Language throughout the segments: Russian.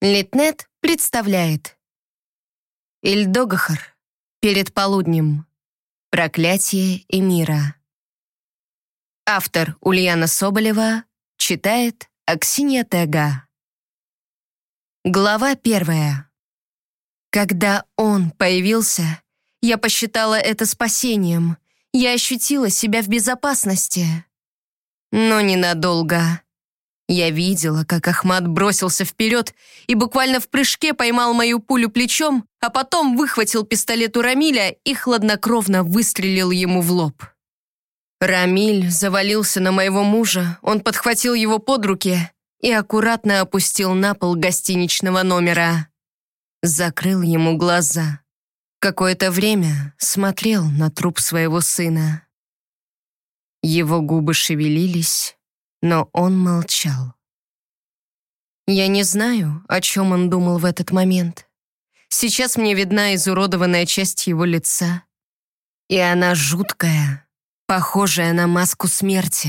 Литнет представляет Ильдогахар. Перед полуднем. Проклятие Эмира. Автор Ульяна Соболева. Читает Аксинья Тега. Глава 1. Когда он появился, я посчитала это спасением. Я ощутила себя в безопасности. Но ненадолго. Я видела, как Ахмат бросился вперед и буквально в прыжке поймал мою пулю плечом, а потом выхватил пистолет у Рамиля и хладнокровно выстрелил ему в лоб. Рамиль завалился на моего мужа, он подхватил его под руки и аккуратно опустил на пол гостиничного номера. Закрыл ему глаза. Какое-то время смотрел на труп своего сына. Его губы шевелились, но он молчал. Я не знаю, о чем он думал в этот момент. Сейчас мне видна изуродованная часть его лица, и она жуткая, похожая на маску смерти.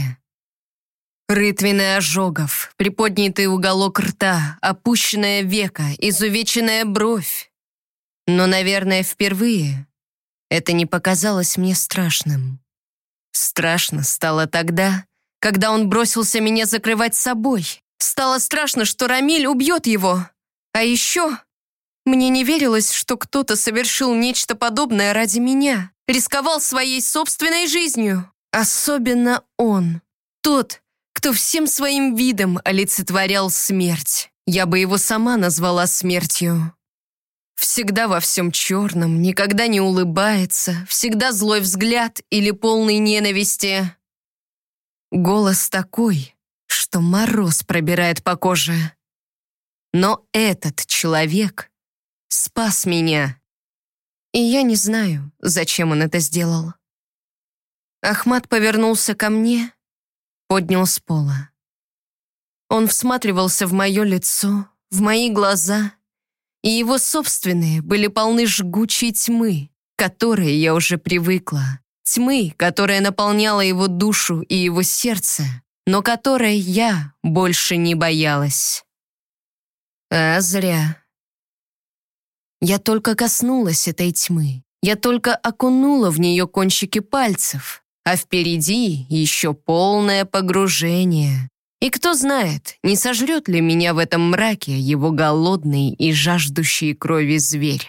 Рытвины ожогов, приподнятый уголок рта, опущенное веко, изувеченная бровь. Но, наверное, впервые это не показалось мне страшным. Страшно стало тогда, когда он бросился меня закрывать собой. Стало страшно, что Рамиль убьет его. А еще мне не верилось, что кто-то совершил нечто подобное ради меня. Рисковал своей собственной жизнью. Особенно он. Тот, кто всем своим видом олицетворял смерть. Я бы его сама назвала смертью. Всегда во всем черном, никогда не улыбается, всегда злой взгляд или полный ненависти. Голос такой, что мороз пробирает по коже. Но этот человек спас меня. И я не знаю, зачем он это сделал. Ахмат повернулся ко мне, поднял с пола. Он всматривался в мое лицо, в мои глаза, и его собственные были полны жгучей тьмы, к которой я уже привыкла. Тьмы, которая наполняла его душу и его сердце, но которой я больше не боялась. А зря. Я только коснулась этой тьмы. Я только окунула в нее кончики пальцев, а впереди еще полное погружение. И кто знает, не сожрет ли меня в этом мраке его голодный и жаждущий крови зверь.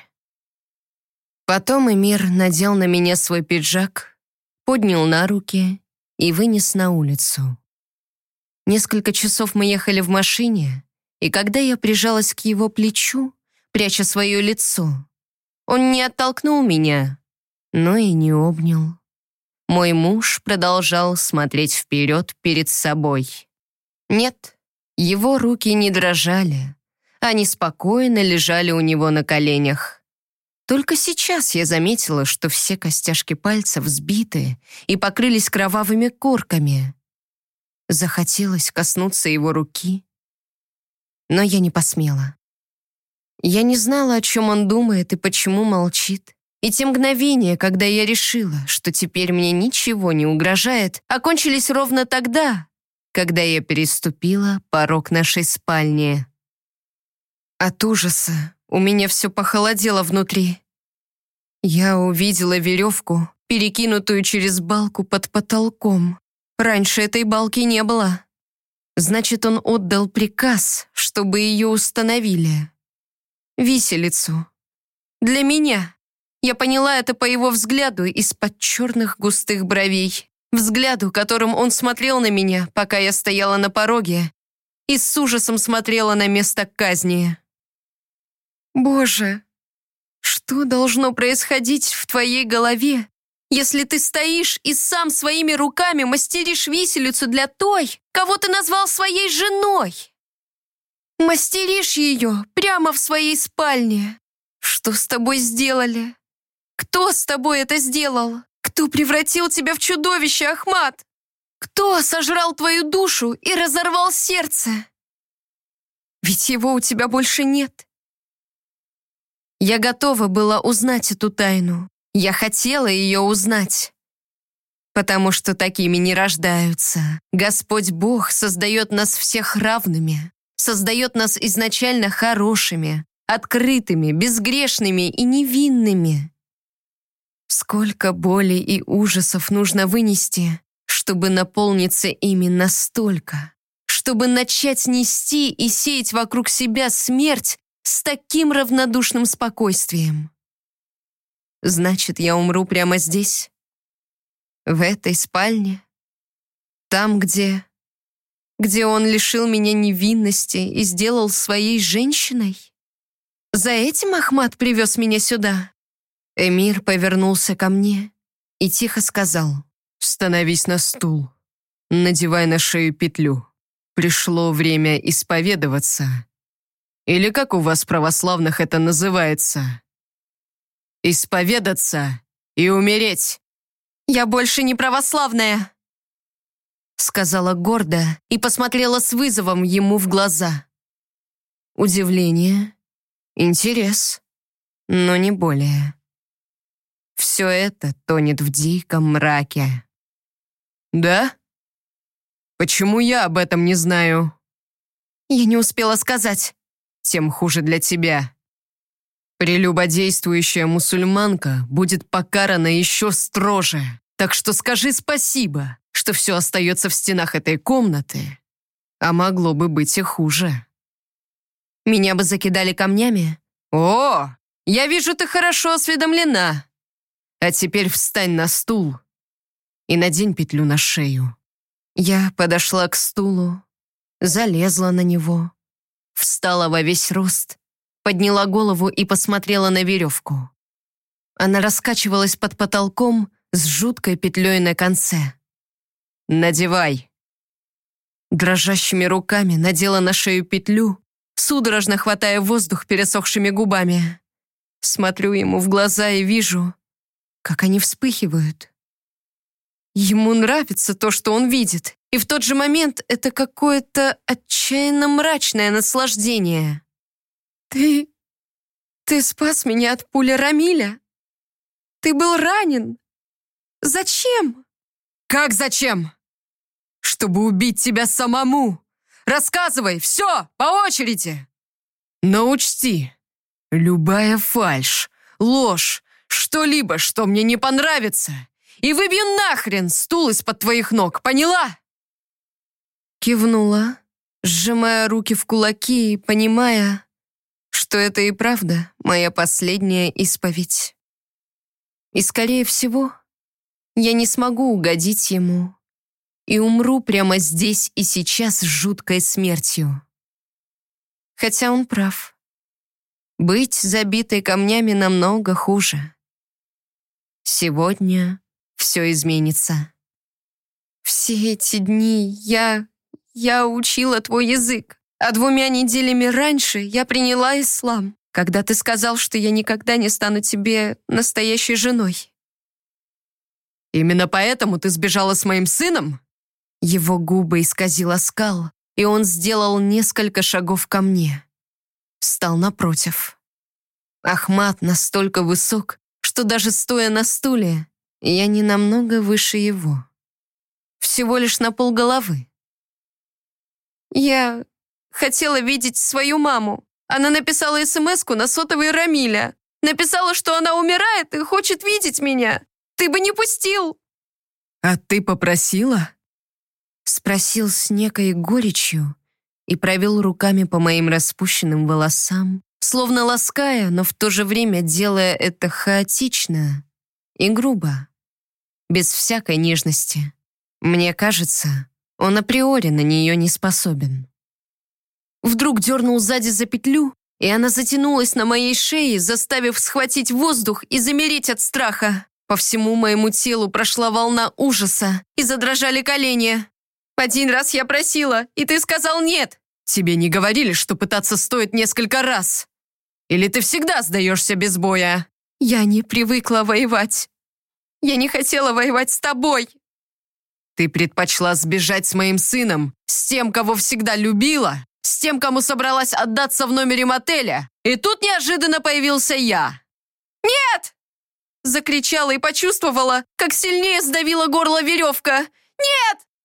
Потом Эмир надел на меня свой пиджак, поднял на руки и вынес на улицу. Несколько часов мы ехали в машине, и когда я прижалась к его плечу, пряча свое лицо, он не оттолкнул меня, но и не обнял. Мой муж продолжал смотреть вперед перед собой. Нет, его руки не дрожали, они спокойно лежали у него на коленях. Только сейчас я заметила, что все костяшки пальцев сбиты и покрылись кровавыми корками. Захотелось коснуться его руки, но я не посмела. Я не знала, о чем он думает и почему молчит. И те мгновения, когда я решила, что теперь мне ничего не угрожает, окончились ровно тогда, когда я переступила порог нашей спальни. От ужаса у меня все похолодело внутри. Я увидела веревку, перекинутую через балку под потолком. Раньше этой балки не было. Значит, он отдал приказ, чтобы ее установили. Виселицу. Для меня. Я поняла это по его взгляду из-под черных густых бровей. Взгляду, которым он смотрел на меня, пока я стояла на пороге, и с ужасом смотрела на место казни. Боже, что должно происходить в твоей голове, если ты стоишь и сам своими руками мастеришь виселицу для той, кого ты назвал своей женой? Мастеришь ее прямо в своей спальне. Что с тобой сделали? Кто с тобой это сделал? Кто превратил тебя в чудовище, Ахмат? Кто сожрал твою душу и разорвал сердце? Ведь его у тебя больше нет. Я готова была узнать эту тайну. Я хотела ее узнать. Потому что такими не рождаются. Господь Бог создает нас всех равными. создает нас изначально хорошими, открытыми, безгрешными и невинными. Сколько боли и ужасов нужно вынести, чтобы наполниться ими настолько, чтобы начать нести и сеять вокруг себя смерть с таким равнодушным спокойствием. Значит, я умру прямо здесь, в этой спальне, там, где он лишил меня невинности и сделал своей женщиной? За этим Ахмат привез меня сюда? Эмир повернулся ко мне и тихо сказал: «Становись на стул, надевай на шею петлю. Пришло время исповедоваться. Или как у вас, православных, это называется? Исповедаться и умереть». «Я больше не православная», сказала гордо и посмотрела с вызовом ему в глаза. Удивление, интерес, но не более. Все это тонет в диком мраке. «Да? Почему я об этом не знаю?» «Я не успела сказать». «Тем хуже для тебя. Прелюбодействующая мусульманка будет покарана еще строже. Так что скажи спасибо, что все остается в стенах этой комнаты, а могло бы быть и хуже». «Меня бы закидали камнями?» «О, я вижу, ты хорошо осведомлена. А теперь встань на стул и надень петлю на шею». Я подошла к стулу, залезла на него, встала во весь рост, подняла голову и посмотрела на веревку. Она раскачивалась под потолком с жуткой петлей на конце. «Надевай». Дрожащими руками надела на шею петлю, судорожно хватая воздух пересохшими губами. Смотрю ему в глаза и вижу, как они вспыхивают. Ему нравится то, что он видит, и в тот же момент это какое-то отчаянно мрачное наслаждение. «Ты спас меня от пули Рамиля? Ты был ранен? Зачем?» «Как зачем? Чтобы убить тебя самому. Рассказывай, все, по очереди. Но учти, любая фальшь, ложь, что-либо, что мне не понравится, и выбью нахрен стул из-под твоих ног, поняла?» Кивнула, сжимая руки в кулаки и понимая, что это и правда моя последняя исповедь. И, скорее всего, я не смогу угодить ему и умру прямо здесь и сейчас с жуткой смертью. Хотя он прав. Быть забитой камнями намного хуже. Сегодня все изменится. Все эти дни я учила твой язык, а 2 неделями раньше я приняла ислам, когда ты сказал, что я никогда не стану тебе настоящей женой. Именно поэтому ты сбежала с моим сыном? Его губы исказил оскал, и он сделал несколько шагов ко мне. Встал напротив. Ахмат настолько высок, что даже стоя на стуле, я не намного выше его. Всего лишь на полголовы. Я хотела видеть свою маму. Она написала смс-ку на сотовый Рамиля. Написала, что она умирает и хочет видеть меня. Ты бы не пустил. «А ты попросила?» Спросил с некой горечью и провел руками по моим распущенным волосам, словно лаская, но в то же время делая это хаотично и грубо, без всякой нежности. Мне кажется, он априори на нее не способен. Вдруг дернул сзади за петлю, и она затянулась на моей шее, заставив схватить воздух и замереть от страха. По всему моему телу прошла волна ужаса, и задрожали колени. 1 раз я просила, и ты сказал нет. Тебе не говорили, что пытаться стоит несколько раз? Или ты всегда сдаешься без боя? Я не привыкла воевать. Я не хотела воевать с тобой. Ты предпочла сбежать с моим сыном, с тем, кого всегда любила, с тем, кому собралась отдаться в номере мотеля. И тут неожиданно появился я. «Нет!» Закричала и почувствовала, как сильнее сдавила горло веревка. «Нет!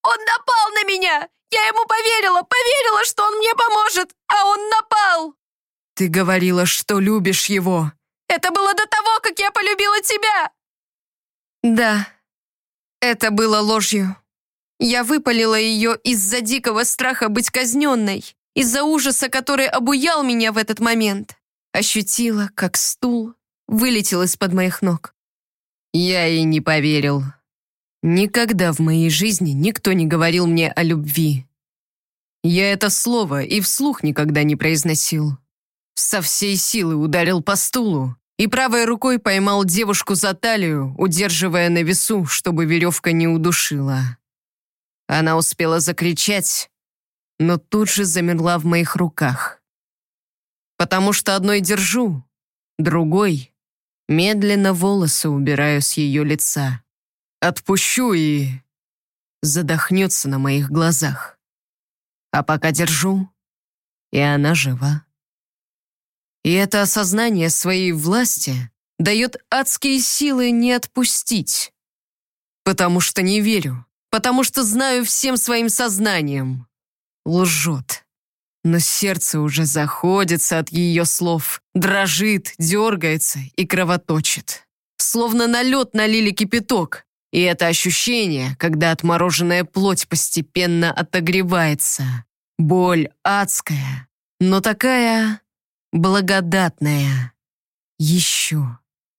Он напал на меня! Я ему поверила, что он мне поможет, а он напал!» «Ты говорила, что любишь его!» «Это было до того, как я полюбила тебя!» «Да, это было ложью. Я выпалила ее из-за дикого страха быть казненной, из-за ужаса, который обуял меня в этот момент. Ощутила, как стул вылетел из-под моих ног. Я ей не поверил. Никогда в моей жизни никто не говорил мне о любви. Я это слово и вслух никогда не произносил. Со всей силы ударил по стулу и правой рукой поймал девушку за талию, удерживая на весу, чтобы веревка не удушила. Она успела закричать, но тут же замерла в моих руках. Потому что одной держу, другой медленно волосы убираю с ее лица. Отпущу и задохнется на моих глазах. А пока держу, и она жива. И это осознание своей власти дает адские силы не отпустить. Потому что не верю, потому что знаю всем своим сознанием. Лжет. Но сердце уже заходится от ее слов, дрожит, дергается и кровоточит. Словно на лед налили кипяток. И это ощущение, когда отмороженная плоть постепенно отогревается. Боль адская, но такая благодатная. Еще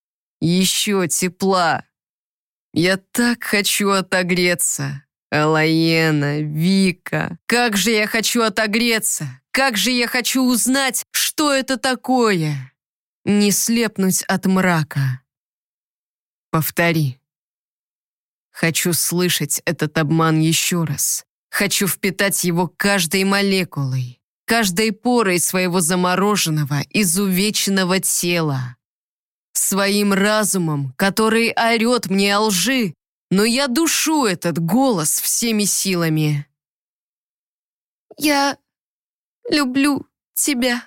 тепла. Я так хочу отогреться. Алаена, Вика, как же я хочу отогреться! Как же я хочу узнать, что это такое! Не слепнуть от мрака. Повтори. Хочу слышать этот обман еще раз. Хочу впитать его каждой молекулой, каждой порой своего замороженного, изувеченного тела. Своим разумом, который орет мне о лжи, но я душу этот голос всеми силами. «Я люблю тебя».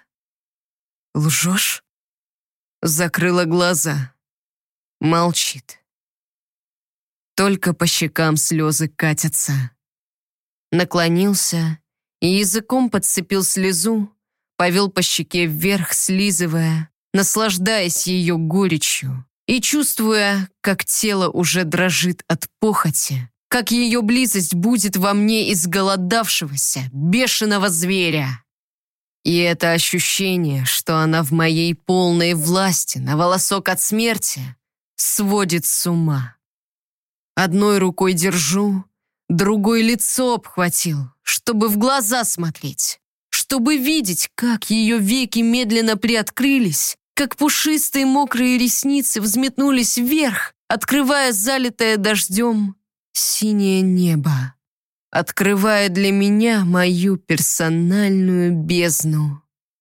Лжешь? Закрыла глаза. Молчит. Только по щекам слезы катятся. Наклонился и языком подцепил слезу, повел по щеке вверх, слизывая, наслаждаясь ее горечью и чувствуя, как тело уже дрожит от похоти, как ее близость будет во мне изголодавшегося, бешеного зверя. И это ощущение, что она в моей полной власти, на волосок от смерти, сводит с ума. Одной рукой держу, другой лицо обхватил, чтобы в глаза смотреть, чтобы видеть, как ее веки медленно приоткрылись, как пушистые мокрые ресницы взметнулись вверх, открывая залитое дождем синее небо, открывая для меня мою персональную бездну.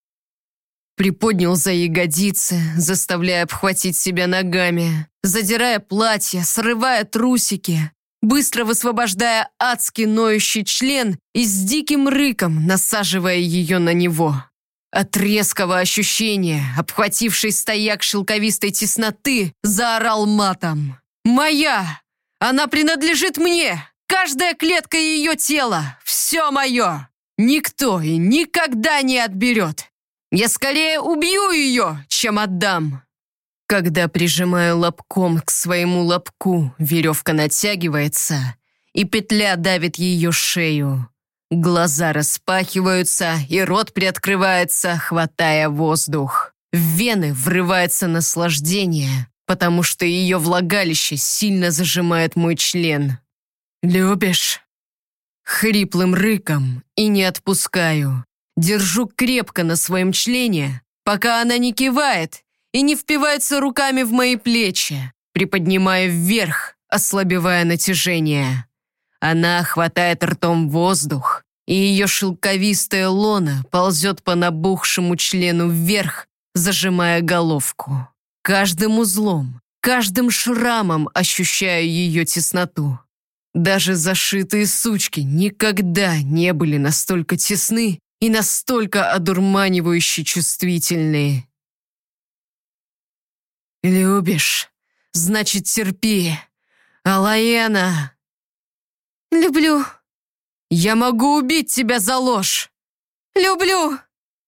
Приподнял за ягодицы, заставляя обхватить себя ногами, задирая платье, срывая трусики, быстро высвобождая адский ноющий член и с диким рыком насаживая ее на него. От резкого ощущения, обхвативший стояк шелковистой тесноты, заорал матом. «Моя! Она принадлежит мне! Каждая клетка ее тела! Все мое! Никто и никогда не отберет! Я скорее убью ее, чем отдам!» Когда прижимаю лобком к своему лобку, веревка натягивается, и петля давит ее шею. Глаза распахиваются, и рот приоткрывается, хватая воздух. В вены врывается наслаждение, потому что ее влагалище сильно зажимает мой член. «Любишь?» Хриплым рыком и не отпускаю. Держу крепко на своем члене, пока она не кивает и не впивается руками в мои плечи, приподнимая вверх, ослабевая натяжение. Она хватает ртом воздух, и ее шелковистая лона ползет по набухшему члену вверх, зажимая головку. Каждым узлом, каждым шрамом ощущаю ее тесноту. Даже зашитые сучки никогда не были настолько тесны и настолько одурманивающе чувствительные. «Любишь? Значит, терпи. Алаена!» «Люблю», Я могу убить тебя за ложь. Люблю.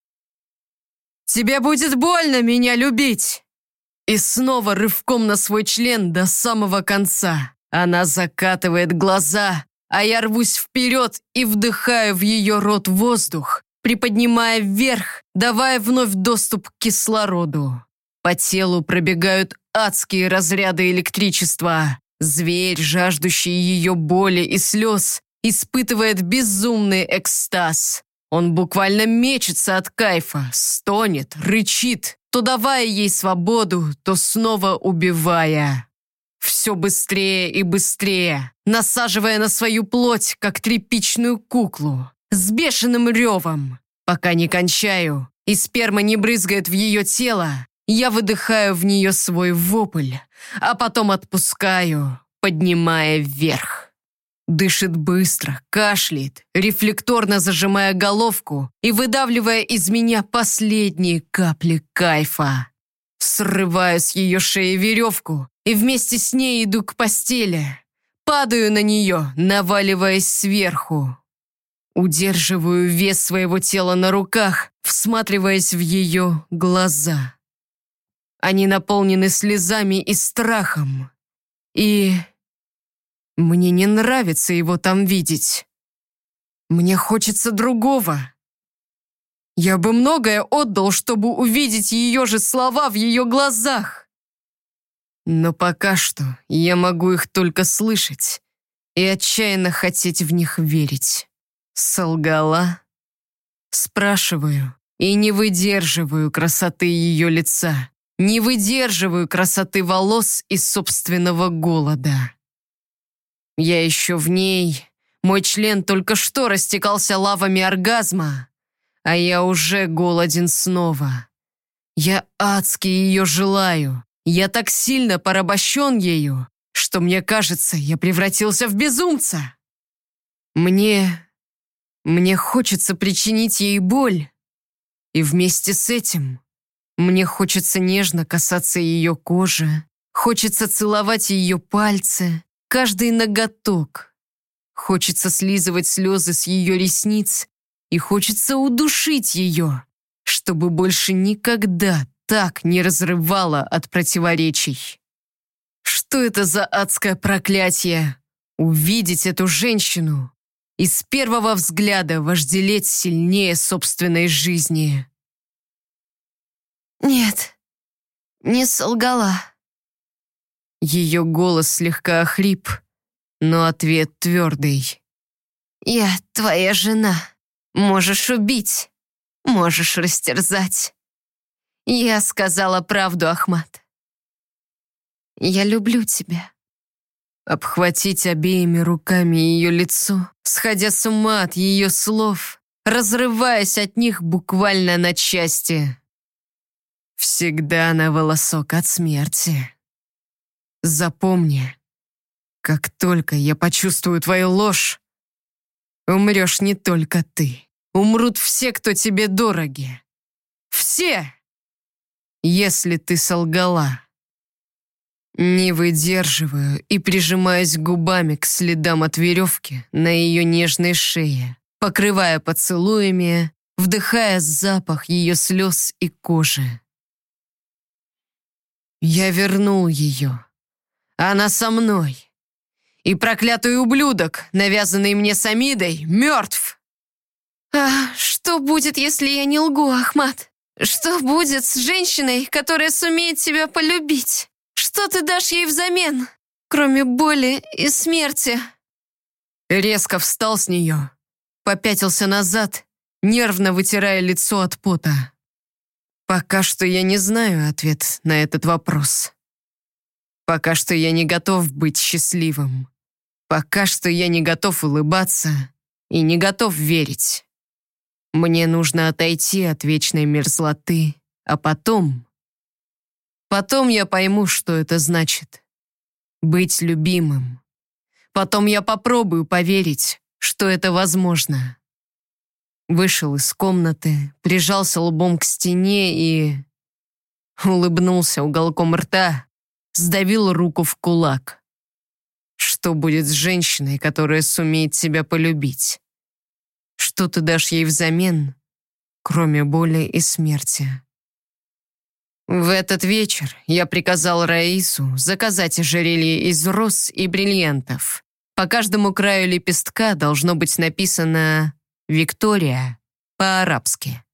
Тебе будет больно меня любить. И снова рывком на свой член до самого конца. Она закатывает глаза, а я рвусь вперед и вдыхаю в ее рот воздух, приподнимая вверх, давая вновь доступ к кислороду. По телу пробегают адские разряды электричества. Зверь, жаждущий ее боли и слез, испытывает безумный экстаз. Он буквально мечется от кайфа, стонет, рычит, то давая ей свободу, то снова убивая. Все быстрее и быстрее, насаживая на свою плоть, как тряпичную куклу, с бешеным ревом. Пока не кончаю, и сперма не брызгает в ее тело, я выдыхаю в нее свой вопль, а потом отпускаю, поднимая вверх. Дышит быстро, кашляет, рефлекторно зажимая головку и выдавливая из меня последние капли кайфа. Срываю с ее шеи веревку и вместе с ней иду к постели. Падаю на нее, наваливаясь сверху. Удерживаю вес своего тела на руках, всматриваясь в ее глаза. Они наполнены слезами и страхом. И мне не нравится его там видеть. Мне хочется другого. Я бы многое отдал, чтобы увидеть ее же слова в ее глазах. Но пока что я могу их только слышать и отчаянно хотеть в них верить. Солгала? Спрашиваю и не выдерживаю красоты ее лица, не выдерживаю красоты волос и собственного голода. Я еще в ней, мой член только что растекался лавами оргазма, а я уже голоден снова. Я адски ее желаю. Я так сильно порабощен ею, что мне кажется, я превратился в безумца. Мне хочется причинить ей боль. И вместе с этим мне хочется нежно касаться ее кожи, хочется целовать ее пальцы, каждый ноготок. Хочется слизывать слезы с ее ресниц и хочется удушить ее, чтобы больше никогда так не разрывало от противоречий. Что это за адское проклятие? Увидеть эту женщину и с первого взгляда вожделеть сильнее собственной жизни. Нет, не солгала. Ее голос слегка охрип, но ответ твердый. Я твоя жена. Можешь убить, можешь растерзать. Я сказала правду, Ахмат. Я люблю тебя. Обхватить обеими руками ее лицо, сходя с ума от ее слов, разрываясь от них буквально на части. Всегда на волосок от смерти. Запомни, как только я почувствую твою ложь, умрешь не только ты. Умрут все, кто тебе дороги. Все! Если ты солгала. Не выдерживаю и прижимаюсь губами к следам от веревки на ее нежной шее, покрывая поцелуями, вдыхая запах ее слез и кожи. Я вернул ее. Она со мной. И проклятый ублюдок, навязанный мне Самидой, мертв. А что будет, если я не лгу, Ахмат? Что будет с женщиной, которая сумеет тебя полюбить? Что ты дашь ей взамен, кроме боли и смерти?» Резко встал с нее, попятился назад, нервно вытирая лицо от пота. Пока что я не знаю ответ на этот вопрос. Пока что я не готов быть счастливым. Пока что я не готов улыбаться и не готов верить. Мне нужно отойти от вечной мерзлоты, а потом я пойму, что это значит — быть любимым. Потом я попробую поверить, что это возможно. Вышел из комнаты, прижался лбом к стене и улыбнулся уголком рта, сдавил руку в кулак. Что будет с женщиной, которая сумеет себя полюбить? Что ты дашь ей взамен, кроме боли и смерти? В этот вечер я приказал Раису заказать ожерелье из роз и бриллиантов. По каждому краю лепестка должно быть написано «Виктория» по-арабски.